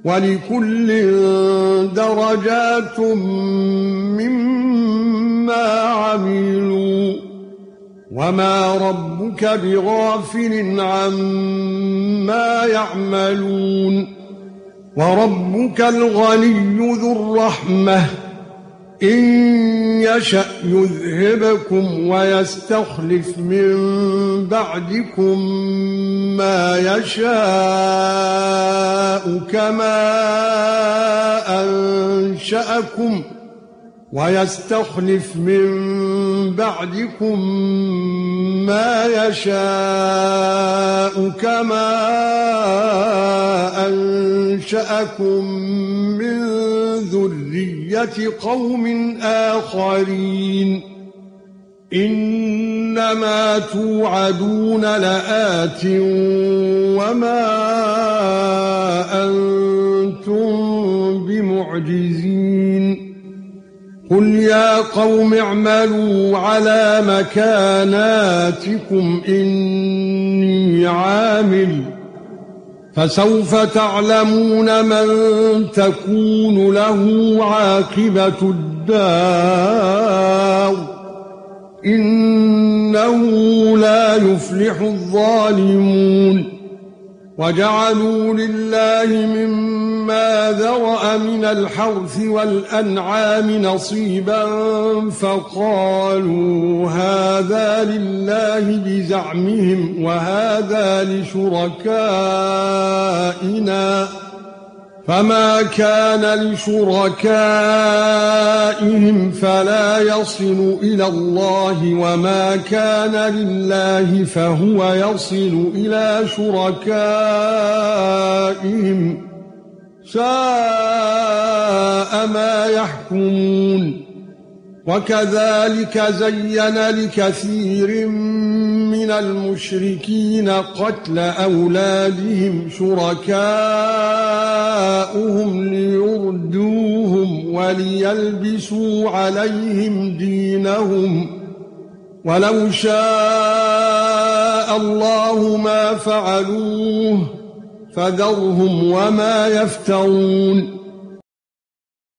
وَلِكُلٍّ دَرَجَاتٌ مِّمَّا عَمِلُوا وَمَا رَبُّكَ بِغَافِلٍ عَمَّا يَعْمَلُونَ وَرَبُّكَ الْغَنِيُّ ذُو الرَّحْمَةِ إِن يَشَأْ يُذْهِبْكُمْ وَيَسْتَخْلِفْ مِن بَعْدِكُم مَّا يَشَاءُ كَمَا أَنشَأَكُم مِّن ذُرِّيَّةِ قَوْمٍ آخَرِينَ إِنَّمَا تُوعَدُونَ لَآتٍ وَمَا أَنتُم بِمُعْجِزِينَ قُلْ يَا قَوْمِ اعْمَلُوا عَلَى مَكَانَاتِكُمْ إِنِّي عَامِلٌ فَسَوْفَ تَعْلَمُونَ مَن تَكُونُ لَهُ عَاقِبَةُ الدَّارِ إِنَّهُ لَا يُفْلِحُ الظَّالِمُونَ وَجَعَلُوا لِلَّهِ مِمَّا ذَرَأَ مِنَ الْحَرْثِ وَالْأَنْعَامِ نَصِيبًا فَقَالُوا هَذَا لِلَّهِ بِزَعْمِهِمْ وَهَذَا لِشُرَكَائِنَا فَمَا كَانَ لِشُرَكَائِهِمْ فَلَا يَصِلُ إِلَى اللَّهِ وَمَا كَانَ لِلَّهِ فَهُوَ يَصِلُ إِلَى شُرَكَائِهِمْ سَاءَ مَا يَحْكُمُونَ وَكَذَلِكَ زَيَّنَ لِكَثِيرٍ مِنَ الْمُشْرِكِينَ قَتْلَ أَوْلَادِهِمْ شُرَكَاؤُهُمْ لِيُرْدُوهُمْ وَلِيَلْبِسُوا عَلَيْهِمْ دِينَهُمْ وَلَوْ شَاءَ اللَّهُ مَا فَعَلُوهُ فَذَرْهُمْ وَمَا يَفْتَرُونَ